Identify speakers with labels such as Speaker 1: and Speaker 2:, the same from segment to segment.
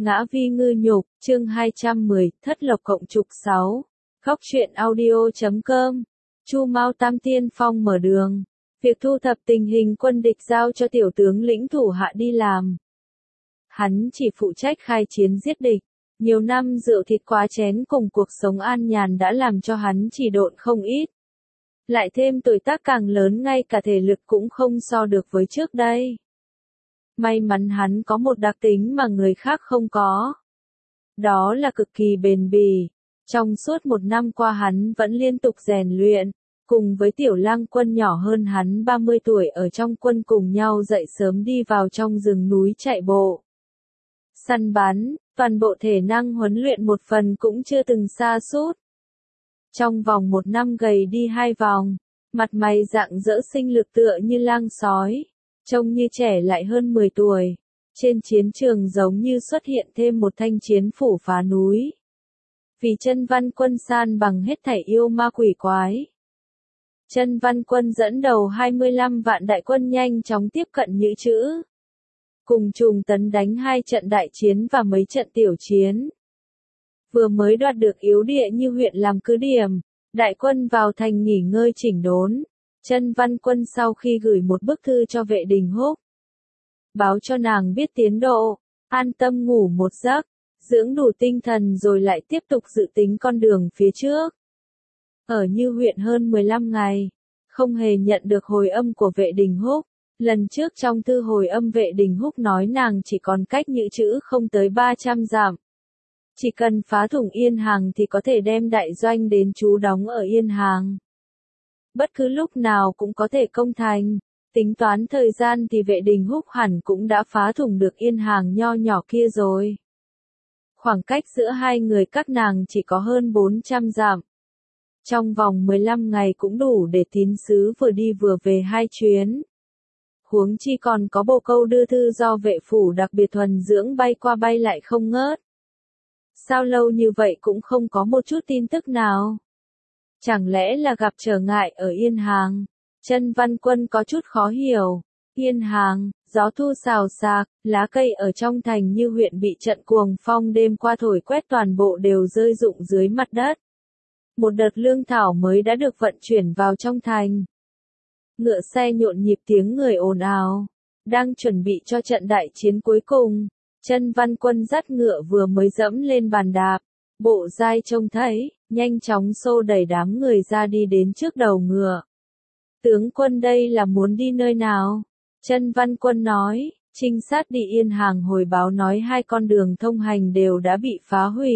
Speaker 1: Ngã vi ngư nhục, chương 210, thất lộc cộng trục 6. Góc truyện audio.com. Chu Mao Tam Tiên Phong mở đường. Việc thu thập tình hình quân địch giao cho tiểu tướng lĩnh thủ hạ đi làm. Hắn chỉ phụ trách khai chiến giết địch. Nhiều năm rượu thịt quá chén cùng cuộc sống an nhàn đã làm cho hắn chỉ độn không ít. Lại thêm tuổi tác càng lớn, ngay cả thể lực cũng không so được với trước đây. May mắn hắn có một đặc tính mà người khác không có. Đó là cực kỳ bền bỉ. Trong suốt một năm qua hắn vẫn liên tục rèn luyện, cùng với tiểu lang quân nhỏ hơn hắn 30 tuổi ở trong quân cùng nhau dậy sớm đi vào trong rừng núi chạy bộ. Săn bắn, toàn bộ thể năng huấn luyện một phần cũng chưa từng sa sút. Trong vòng một năm gầy đi 2 vòng, mặt mày rạng rỡ sinh lực tựa như lang sói. Trông như trẻ lại hơn 10 tuổi, trên chiến trường giống như xuất hiện thêm một thanh chiến phủ phá núi. Vì Chân Văn Quân san bằng hết thảy yêu ma quỷ quái. Chân Văn Quân dẫn đầu 25 vạn đại quân nhanh chóng tiếp cận Nhữ Chữ. Cùng Trùng Tấn đánh 2 trận đại chiến và mấy trận tiểu chiến. Vừa mới đoạt được yếu địa như huyện làm cứ điểm, đại quân vào thành nghỉ ngơi chỉnh đốn. Chân Văn Quân sau khi gửi một bức thư cho Vệ Đình Húc, báo cho nàng biết tiến độ, an tâm ngủ một giấc, dưỡng đủ tinh thần rồi lại tiếp tục dự tính con đường phía trước. Ở Như huyện hơn 15 ngày, không hề nhận được hồi âm của Vệ Đình Húc. Lần trước trong thư hồi âm Vệ Đình Húc nói nàng chỉ còn cách Nhữ Chữ không tới 300 dặm. Chỉ cần phá thủng Yên Hàng thì có thể đem đại doanh đến trú đóng ở Yên Hàng. Bất cứ lúc nào cũng có thể công thành, tính toán thời gian thì Vệ Đình Húc hẳn cũng đã phá thủng được Yên Hàng nho nhỏ kia rồi. Khoảng cách giữa hai người các nàng chỉ có hơn 400 dặm. Trong vòng 15 ngày cũng đủ để tín sứ vừa đi vừa về 2 chuyến. Huống chi còn có bộ câu đưa thư do vệ phủ đặc biệt thuần dưỡng bay qua bay lại không ngớt. Sao lâu như vậy cũng không có một chút tin tức nào? Chẳng lẽ là gặp trở ngại ở Yên Hàng? Chân Văn Quân có chút khó hiểu. Yên Hàng, gió thu xào xạc, lá cây ở trong thành Như huyện bị trận cuồng phong đêm qua thổi quét toàn bộ đều rơi rụng dưới mặt đất. Một đợt lương thảo mới đã được vận chuyển vào trong thành. Ngựa xe nhộn nhịp tiếng người ồn ào, đang chuẩn bị cho trận đại chiến cuối cùng. Chân Văn Quân dắt ngựa vừa mới dẫm lên bàn đạp, Bộ Giai trông thấy, nhanh chóng xô đẩy đám người ra đi đến trước đầu ngựa. Tướng quân đây là muốn đi nơi nào? Chân Văn Quân nói, trinh sát đi Yên Hàng hồi báo nói 2 con đường thông hành đều đã bị phá hủy.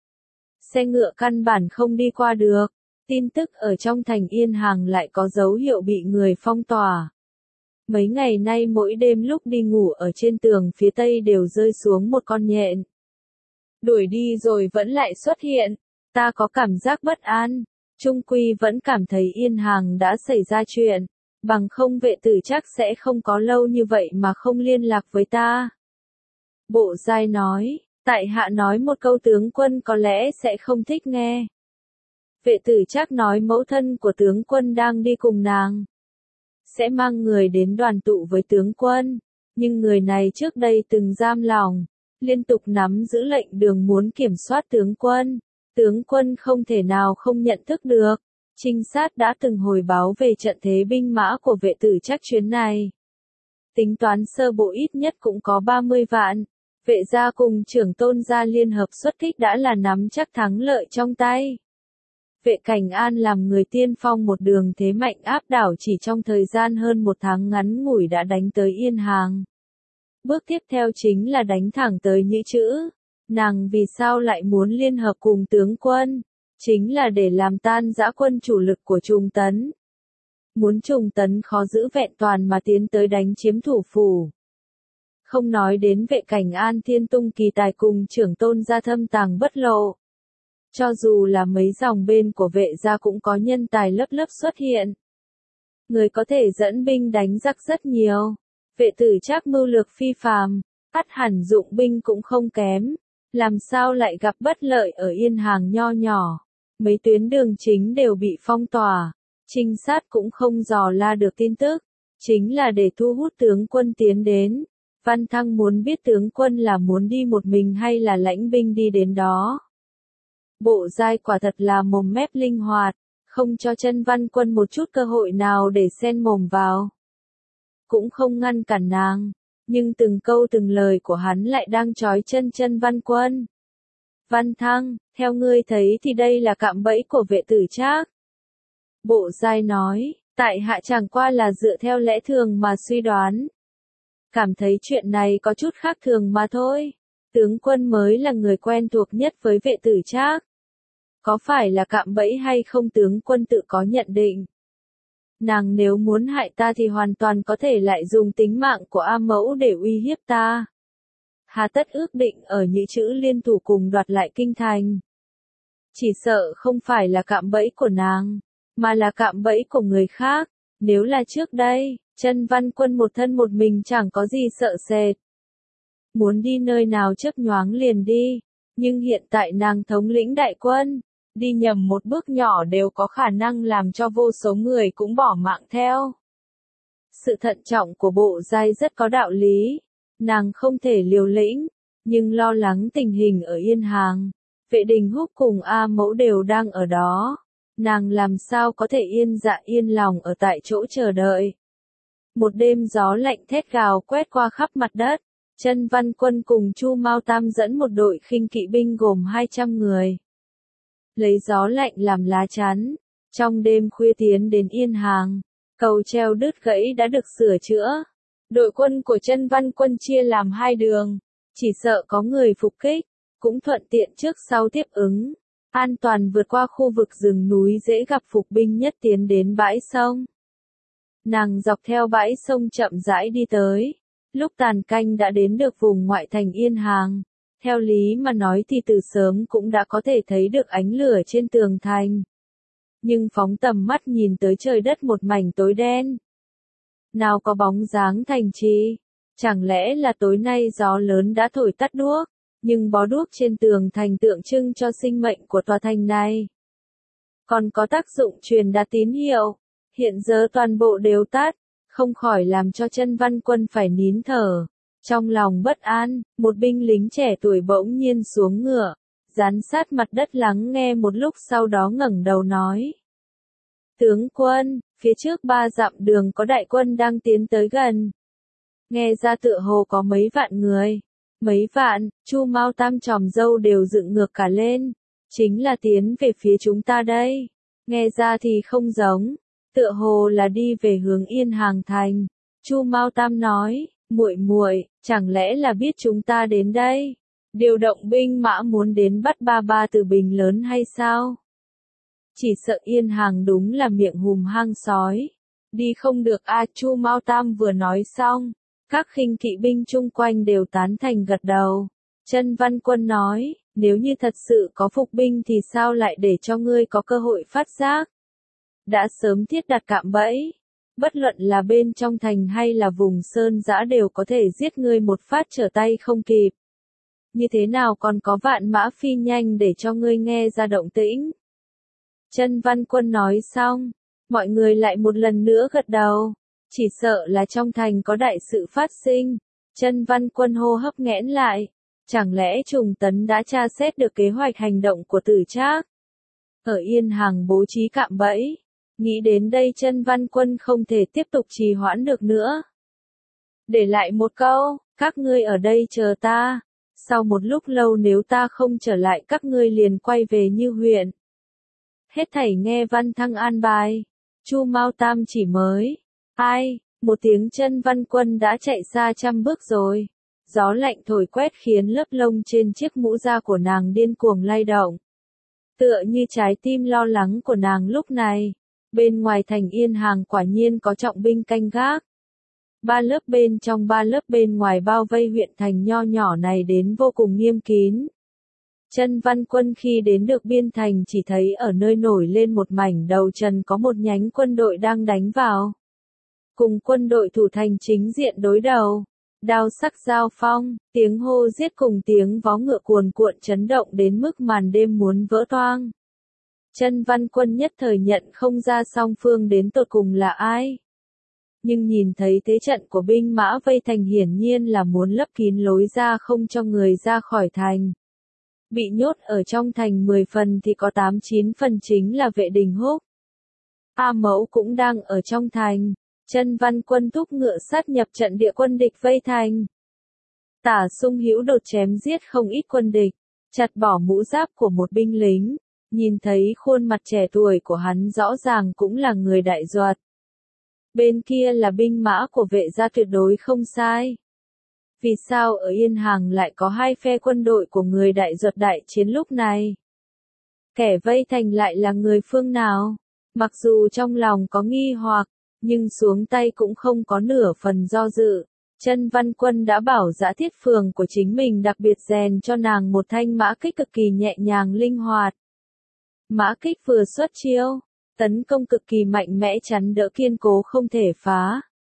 Speaker 1: Xe ngựa căn bản không đi qua được. Tin tức ở trong thành Yên Hàng lại có dấu hiệu bị người phong tỏa. Mấy ngày nay mỗi đêm lúc đi ngủ ở trên tường phía tây đều rơi xuống một con nhện. Đuổi đi rồi vẫn lại xuất hiện. Ta có cảm giác bất an. Trung quy vẫn cảm thấy Yên Hàng đã xảy ra chuyện. Bằng không Vệ Tử Trác sẽ không có lâu như vậy mà không liên lạc với ta. Bộ Giai nói, tại hạ nói một câu tướng quân có lẽ sẽ không thích nghe. Vệ Tử Trác nói mẫu thân của tướng quân đang đi cùng nàng. Sẽ mang người đến đoàn tụ với tướng quân. Nhưng người này trước đây từng giam lỏng. Liên tục nắm giữ lệnh đường muốn kiểm soát tướng quân. Tướng quân không thể nào không nhận thức được. Trinh sát đã từng hồi báo về trận thế binh mã của Vệ Tử Trác chuyến này. Tính toán sơ bộ ít nhất cũng có 30 vạn. Vệ gia cùng Trưởng Tôn gia liên hợp xuất kích đã là nắm chắc thắng lợi trong tay. Vệ Cảnh An làm người tiên phong một đường thế mạnh áp đảo chỉ trong thời gian hơn 1 tháng ngắn ngủi đã đánh tới Yên Hàng. Bước tiếp theo chính là đánh thẳng tới Nhữ Chữ. Nàng vì sao lại muốn liên hợp cùng tướng quân? Chính là để làm tan rã quân chủ lực của Trùng Tấn. Muốn Trùng Tấn khó giữ vẹn toàn mà tiến tới đánh chiếm thủ phủ. Không nói đến Vệ Cảnh An thiên tung kỳ tài cùng Trưởng Tôn gia thâm tàng bất lộ. Cho dù là mấy dòng bên của Vệ gia cũng có nhân tài lớp lớp xuất hiện. Người có thể dẫn binh đánh giặc rất nhiều. Vệ Tử Trác mưu lược phi phàm, ắt hẳn dụng binh cũng không kém. Làm sao lại gặp bất lợi ở Yên Hàng nho nhỏ. Mấy tuyến đường chính đều bị phong tỏa. Trinh sát cũng không dò la được tin tức. Chính là để thu hút tướng quân tiến đến. Văn Thăng muốn biết tướng quân là muốn đi một mình hay là lãnh binh đi đến đó. Bộ giai quả thật là mồm mép linh hoạt, không cho chân Văn Quân một chút cơ hội nào để xen mồm vào. Cũng không ngăn cản nàng, nhưng từng câu từng lời của hắn lại đang trói chân Văn Quân. Văn Thăng, theo ngươi thấy thì đây là cạm bẫy của vệ tử Trác. Bộ giai nói, tại hạ chẳng qua là dựa theo lẽ thường mà suy đoán. Cảm thấy chuyện này có chút khác thường mà thôi. Tướng quân mới là người quen thuộc nhất với vệ tử Trác. Có phải là cạm bẫy hay không tướng quân tự có nhận định. Nàng nếu muốn hại ta thì hoàn toàn có thể lại dùng tính mạng của A Mẫu để uy hiếp ta. Hà tất ước định ở Nhữ Trữ liên thủ cùng đoạt lại kinh thành. Chỉ sợ không phải là cạm bẫy của nàng, mà là cạm bẫy của người khác. Nếu là trước đây, chân Văn Quân một thân một mình chẳng có gì sợ sệt. Muốn đi nơi nào chớp nhoáng liền đi, nhưng hiện tại nàng thống lĩnh đại quân, đi nhầm một bước nhỏ đều có khả năng làm cho vô số người cũng bỏ mạng theo. Sự thận trọng của bộ giai rất có đạo lý, nàng không thể liều lĩnh, nhưng lo lắng tình hình ở Yên Hàng, Vệ Đình Húc cùng A Mẫu đều đang ở đó, nàng làm sao có thể yên dạ yên lòng ở tại chỗ chờ đợi. Một đêm gió lạnh thét gào quét qua khắp mặt đất, chân Văn Quân cùng Chu Mao Tam dẫn một đội khinh kỵ binh gồm 200 người. Lấy gió lạnh làm lá chắn, trong đêm khuya tiến đến Yên Hàng, cầu treo đứt gãy đã được sửa chữa. Đội quân của chân Văn Quân chia làm hai đường, chỉ sợ có người phục kích, cũng thuận tiện trước sau tiếp ứng, an toàn vượt qua khu vực rừng núi dễ gặp phục binh nhất tiến đến bãi sông. Nàng dọc theo bãi sông chậm rãi đi tới, lúc tàn canh đã đến được vùng ngoại thành Yên Hàng. Theo lý mà nói thì từ sớm cũng đã có thể thấy được ánh lửa trên tường thành. Nhưng phóng tầm mắt nhìn tới trời đất một mảnh tối đen. Nào có bóng dáng thành trì, chẳng lẽ là tối nay gió lớn đã thổi tắt đuốc, nhưng bó đuốc trên tường thành tượng trưng cho sinh mệnh của tòa thành này. Còn có tác dụng truyền đạt tín hiệu, hiện giờ toàn bộ đều tắt, không khỏi làm cho chân Văn Quân phải nín thở. Trong lòng bất an, một binh lính trẻ tuổi bỗng nhiên xuống ngựa, dán sát mặt đất lắng nghe một lúc sau đó ngẩng đầu nói. Tướng quân, phía trước 3 dặm đường có đại quân đang tiến tới gần. Nghe ra tựa hồ có mấy vạn người. Mấy vạn, Chu Mao Tam tròm dâu đều dựng ngược cả lên. Chính là tiến về phía chúng ta đây. Nghe ra thì không giống, tựa hồ là đi về hướng Yên Hàng thành. Chu Mao Tam nói. Muội muội, chẳng lẽ là biết chúng ta đến đây? Điều động binh mã muốn đến bắt ba ba từ Bình Lớn hay sao? Chỉ sợ Yên Hàng đúng là miệng hùm hang sói. Đi không được a. Chu Mao Tam vừa nói xong, các khinh kỵ binh chung quanh đều tán thành gật đầu. Chân Văn Quân nói, nếu như thật sự có phục binh thì sao lại để cho ngươi có cơ hội phát giác? Đã sớm thiết đặt cạm bẫy. Bất luận là bên trong thành hay là vùng sơn dã đều có thể giết ngươi một phát trở tay không kịp. Như thế nào còn có vạn mã phi nhanh để cho ngươi nghe ra động tĩnh? Chân Văn Quân nói xong, mọi người lại một lần nữa gật đầu. Chỉ sợ là trong thành có đại sự phát sinh. Chân Văn Quân hô hấp nghẽn lại. Chẳng lẽ Trùng Tấn đã tra xét được kế hoạch hành động của Tử Trác? Ở Yên Hàng bố trí cạm bẫy. Nghĩ đến đây chân Văn Quân không thể tiếp tục trì hoãn được nữa. Để lại một câu, các ngươi ở đây chờ ta. Sau một lúc lâu nếu ta không trở lại các ngươi liền quay về Như huyện. Hết thảy nghe Văn Thăng an bài. Chu Mao Tam chỉ mới. Ai, một tiếng chân Văn Quân đã chạy xa 100 bước rồi. Gió lạnh thổi quét khiến lớp lông trên chiếc mũ da của nàng điên cuồng lay động. Tựa như trái tim lo lắng của nàng lúc này. Bên ngoài thành Yên Hàng quả nhiên có trọng binh canh gác. 3 lớp bên trong 3 lớp bên ngoài bao vây huyện thành nho nhỏ này đến vô cùng nghiêm kín. Chân Văn Quân khi đến được biên thành chỉ thấy ở nơi nổi lên một mảnh đầu trần có một nhánh quân đội đang đánh vào. Cùng quân đội thủ thành chính diện đối đầu. Đao sắc giao phong, tiếng hô giết cùng tiếng vó ngựa cuồn cuộn chấn động đến mức màn đêm muốn vỡ toang. Chân Văn Quân nhất thời nhận không ra song phương đến tột cùng là ai. nhưng nhìn thấy thế trận của binh mã vây thành hiển nhiên là muốn lấp kín lối ra không cho người ra khỏi thành. Bị nhốt ở trong thành 10 phần thì có 8-9 phần chính là Vệ Đình Húc. A Mẫu cũng đang ở trong thành, Chân Văn Quân thúc ngựa sát nhập trận địa quân địch vây thành. Tả Sung Hữu đột chém giết không ít quân địch, chặt bỏ mũ giáp của một binh lính, nhìn thấy khuôn mặt trẻ tuổi của hắn rõ ràng cũng là người Đại Duật. Bên kia là binh mã của Vệ gia tuyệt đối không sai. Vì sao ở Yên Hàng lại có hai phe quân đội của người Đại Duật đại chiến lúc này? Kẻ vây thành lại là người phương nào? Mặc dù trong lòng có nghi hoặc, nhưng xuống tay cũng không có nửa phần do dự. Chân Văn Quân đã bảo Dã Thiết Phường của chính mình đặc biệt rèn cho nàng một thanh mã kích cực kỳ nhẹ nhàng linh hoạt. Mã kích vừa xuất chiêu, tấn công cực kỳ mạnh mẽ chắn đỡ kiên cố không thể phá.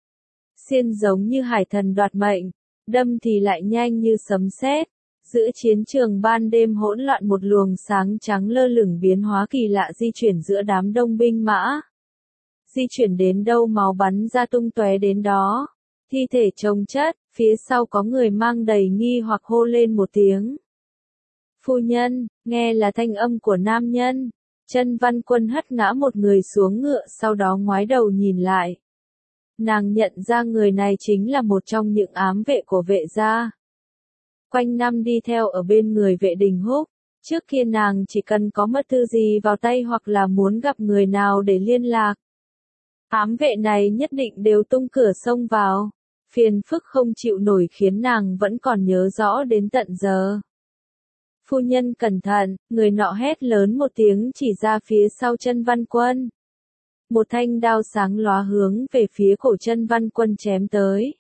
Speaker 1: Xiên giống như hải thần đoạt mệnh, đâm thì lại nhanh như sấm sét. Giữa chiến trường ban đêm hỗn loạn một luồng sáng trắng lơ lửng biến hóa kỳ lạ di chuyển giữa đám đông binh mã. Di chuyển đến đâu máu bắn ra tung tóe đến đó. Thi thể chồng chất, phía sau có người mang đầy nghi hoặc hô lên một tiếng. Phu nhân, nghe là thanh âm của nam nhân. Chân Văn Quân hất ngã một người xuống ngựa sau đó ngoái đầu nhìn lại. Nàng nhận ra người này chính là một trong những ám vệ của Vệ gia. Quanh năm đi theo ở bên người Vệ Đình Húc, trước kia nàng chỉ cần có mất thư gì vào tay hoặc là muốn gặp người nào để liên lạc. Ám vệ này nhất định đều tung cửa xông vào, phiền phức không chịu nổi khiến nàng vẫn còn nhớ rõ đến tận giờ. Phu nhân cẩn thận, người nọ hét lớn một tiếng chỉ ra phía sau Chân Văn Quân. Một thanh đao sáng lóa hướng về phía cổ Chân Văn Quân chém tới.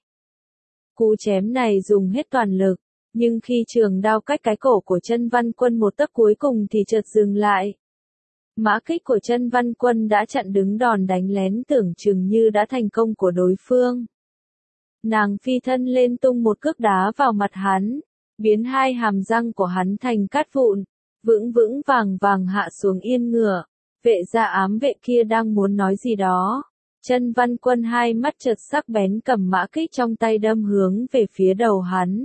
Speaker 1: Cú chém này dùng hết toàn lực, nhưng khi trường đao cách cái cổ của Chân Văn Quân một tấc cuối cùng thì chợt dừng lại. Mã kích của Chân Văn Quân đã chặn đứng đòn đánh lén tưởng chừng như đã thành công của đối phương. Nàng phi thân lên tung một cước đá vào mặt hắn, biến hai hàm răng của hắn thành cát vụn, vững vững vàng vàng hạ xuống yên ngựa. Vệ gia ám vệ kia đang muốn nói gì đó. Chân Văn Quân hai mắt chợt sắc bén cầm mã kích trong tay đâm hướng về phía đầu hắn.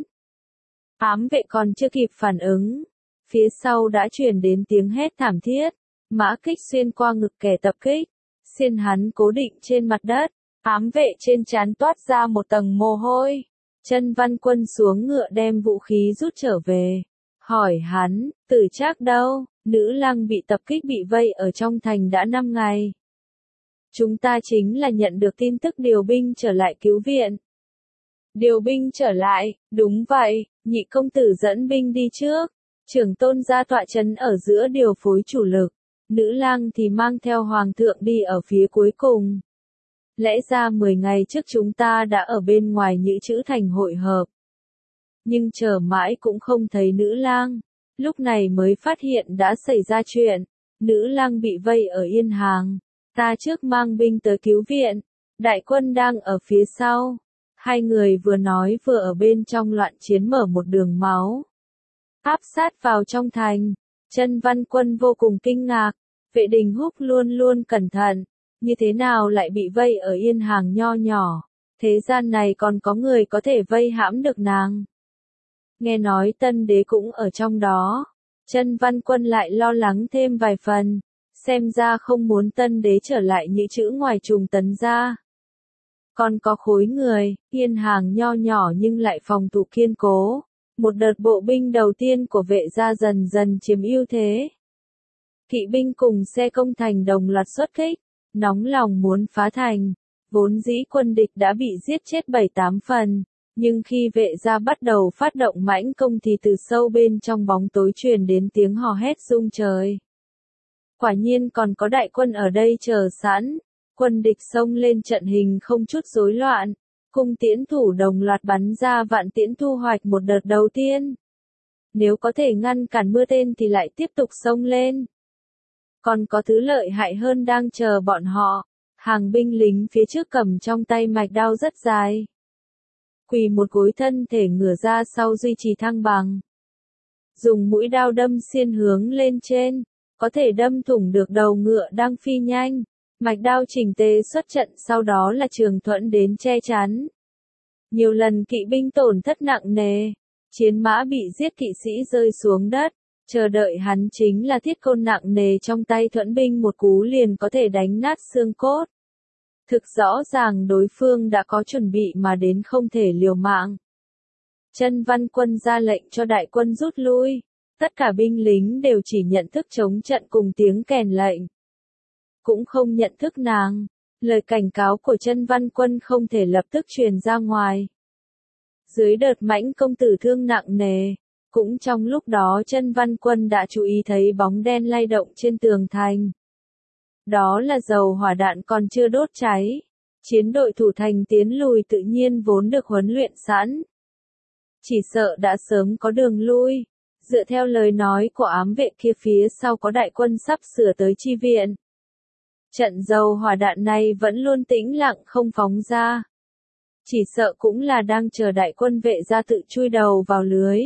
Speaker 1: Ám vệ còn chưa kịp phản ứng, phía sau đã truyền đến tiếng hét thảm thiết. Mã kích xuyên qua ngực kẻ tập kích, xiên hắn cố định trên mặt đất. Ám vệ trên trán toát ra một tầng mồ hôi. Chân Văn Quân xuống ngựa đem vũ khí rút trở về. Hỏi hắn, Tử Trác đâu? Nữ lang bị tập kích bị vây ở trong thành đã 5 ngày. Chúng ta chính là nhận được tin tức điều binh trở lại cứu viện. Điều binh trở lại, đúng vậy, nhị công tử dẫn binh đi trước. Trưởng tôn gia tọa trấn ở giữa điều phối chủ lực. Nữ lang thì mang theo hoàng thượng đi ở phía cuối cùng. Lẽ ra 10 ngày trước chúng ta đã ở bên ngoài Nhữ Trữ thành hội hợp. Nhưng chờ mãi cũng không thấy nữ lang. Lúc này mới phát hiện đã xảy ra chuyện. Nữ lang bị vây ở Yên Hàng. Ta trước mang binh tới cứu viện. Đại quân đang ở phía sau. Hai người vừa nói vừa ở bên trong loạn chiến mở một đường máu. Áp sát vào trong thành. Chân Văn Quân vô cùng kinh ngạc. Vệ Đình Húc luôn luôn cẩn thận. Như thế nào lại bị vây ở Yên Hàng nho nhỏ. Thế gian này còn có người có thể vây hãm được nàng. Nghe nói Tân Đế cũng ở trong đó. Chân Văn Quân lại lo lắng thêm vài phần. Xem ra không muốn Tân Đế trở lại Nhữ Trữ ngoài trùng Tấn gia. Còn có khối người, Yên Hàng nho nhỏ nhưng lại phòng thủ kiên cố. Một đợt bộ binh đầu tiên của Vệ gia dần dần chiếm ưu thế. Kỵ binh cùng xe công thành đồng loạt xuất kích, nóng lòng muốn phá thành. Vốn dĩ quân địch đã bị giết chết 7-8 phần, nhưng khi Vệ gia bắt đầu phát động mãnh công thì từ sâu bên trong bóng tối truyền đến tiếng hò hét rung trời. Quả nhiên còn có đại quân ở đây chờ sẵn. Quân địch xông lên trận hình không chút rối loạn. Cung tiễn thủ đồng loạt bắn ra vạn tiễn thu hoạch một đợt đầu tiên. Nếu có thể ngăn cản mưa tên thì lại tiếp tục xông lên. Còn có thứ lợi hại hơn đang chờ bọn họ. Hàng binh lính phía trước cầm trong tay mạch đao rất dài. Quỳ một gối thân thể ngửa ra sau duy trì thăng bằng. Dùng mũi đao đâm xiên hướng lên trên. Có thể đâm thủng được đầu ngựa đang phi nhanh. Mạch Đao chỉnh tề xuất trận, sau đó là Trường Thuẫn đến che chắn. Nhiều lần kỵ binh tổn thất nặng nề, chiến mã bị giết, kỵ sĩ rơi xuống đất, chờ đợi hắn chính là thiết côn nặng nề trong tay Thuẫn binh, một cú liền có thể đánh nát xương cốt. Thực rõ ràng đối phương đã có chuẩn bị mà đến không thể liều mạng. Chân Văn Quân ra lệnh cho đại quân rút lui, tất cả binh lính đều chỉ nhận thức chống trận cùng tiếng kèn lệnh. Cũng không nhận thức nàng, lời cảnh cáo của Chân Văn Quân không thể lập tức truyền ra ngoài. Dưới đợt mãnh công tử thương nặng nề, cũng trong lúc đó Chân Văn Quân đã chú ý thấy bóng đen lay động trên tường thành. Đó là dầu hỏa đạn còn chưa đốt cháy. Chiến đội thủ thành tiến lùi tự nhiên vốn được huấn luyện sẵn. Chỉ sợ đã sớm có đường lui. Dựa theo lời nói của ám vệ kia, phía sau có đại quân sắp sửa tới chi viện. Trận dầu hỏa đạn này vẫn luôn tĩnh lặng không phóng ra. Chỉ sợ cũng là đang chờ đại quân vệ ra tự chui đầu vào lưới.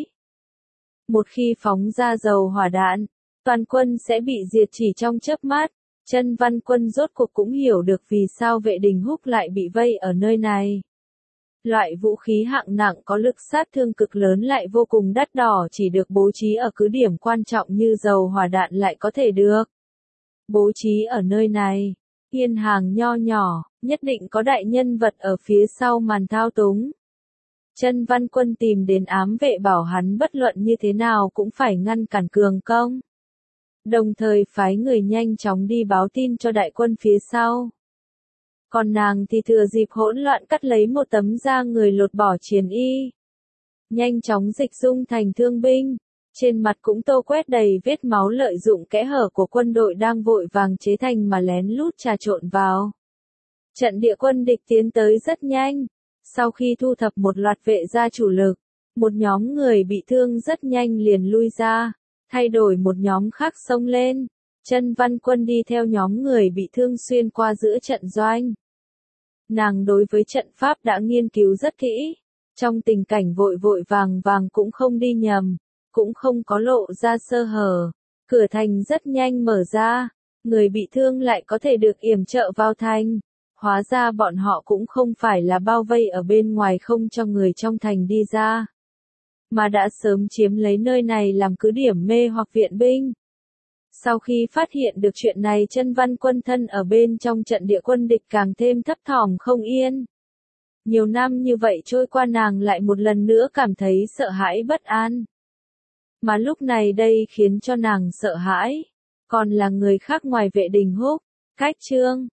Speaker 1: Một khi phóng ra dầu hỏa đạn, toàn quân sẽ bị diệt chỉ trong chớp mắt. Chân Văn Quân rốt cuộc cũng hiểu được vì sao vệ Đình Húc lại bị vây ở nơi này. Loại vũ khí hạng nặng có lực sát thương cực lớn lại vô cùng đắt đỏ, chỉ được bố trí ở cứ điểm quan trọng như dầu hỏa đạn lại có thể được bố trí ở nơi này. Yên hàng nho nhỏ, nhất định có đại nhân vật ở phía sau màn thao túng. Chân Văn Quân tìm đến ám vệ bảo hắn bất luận như thế nào cũng phải ngăn cản cường công. Đồng thời phái người nhanh chóng đi báo tin cho đại quân phía sau. Còn nàng thì thừa dịp hỗn loạn cắt lấy một tấm da người, lột bỏ chiến y. Nhanh chóng dịch dung thành thương binh. Trên mặt cũng tô quét đầy vết máu, lợi dụng kẽ hở của quân đội đang vội vàng chế thành mà lén lút trà trộn vào. Trận địa quân địch tiến tới rất nhanh. Sau khi thu thập một loạt vệ gia chủ lực, một nhóm người bị thương rất nhanh liền lui ra. Thay đổi một nhóm khác xông lên. Chân Văn Quân đi theo nhóm người bị thương xuyên qua giữa trận doanh. Nàng đối với trận pháp đã nghiên cứu rất kỹ. Trong tình cảnh vội vội vàng vàng cũng không đi nhầm, cũng không có lộ ra sơ hở. Cửa thành rất nhanh mở ra, người bị thương lại có thể được yểm trợ vào thành. Hóa ra bọn họ cũng không phải là bao vây ở bên ngoài không cho người trong thành đi ra, mà đã sớm chiếm lấy nơi này làm cứ điểm mê hoặc viện binh. Sau khi phát hiện được chuyện này, Chân Văn Quân thân ở bên trong trận địa quân địch càng thêm thấp thỏm không yên. Nhiều năm như vậy trôi qua, nàng lại một lần nữa cảm thấy sợ hãi bất an. Mà lúc này đây khiến cho nàng sợ hãi, còn là người khác ngoài vệ Đình Húc. Cách chương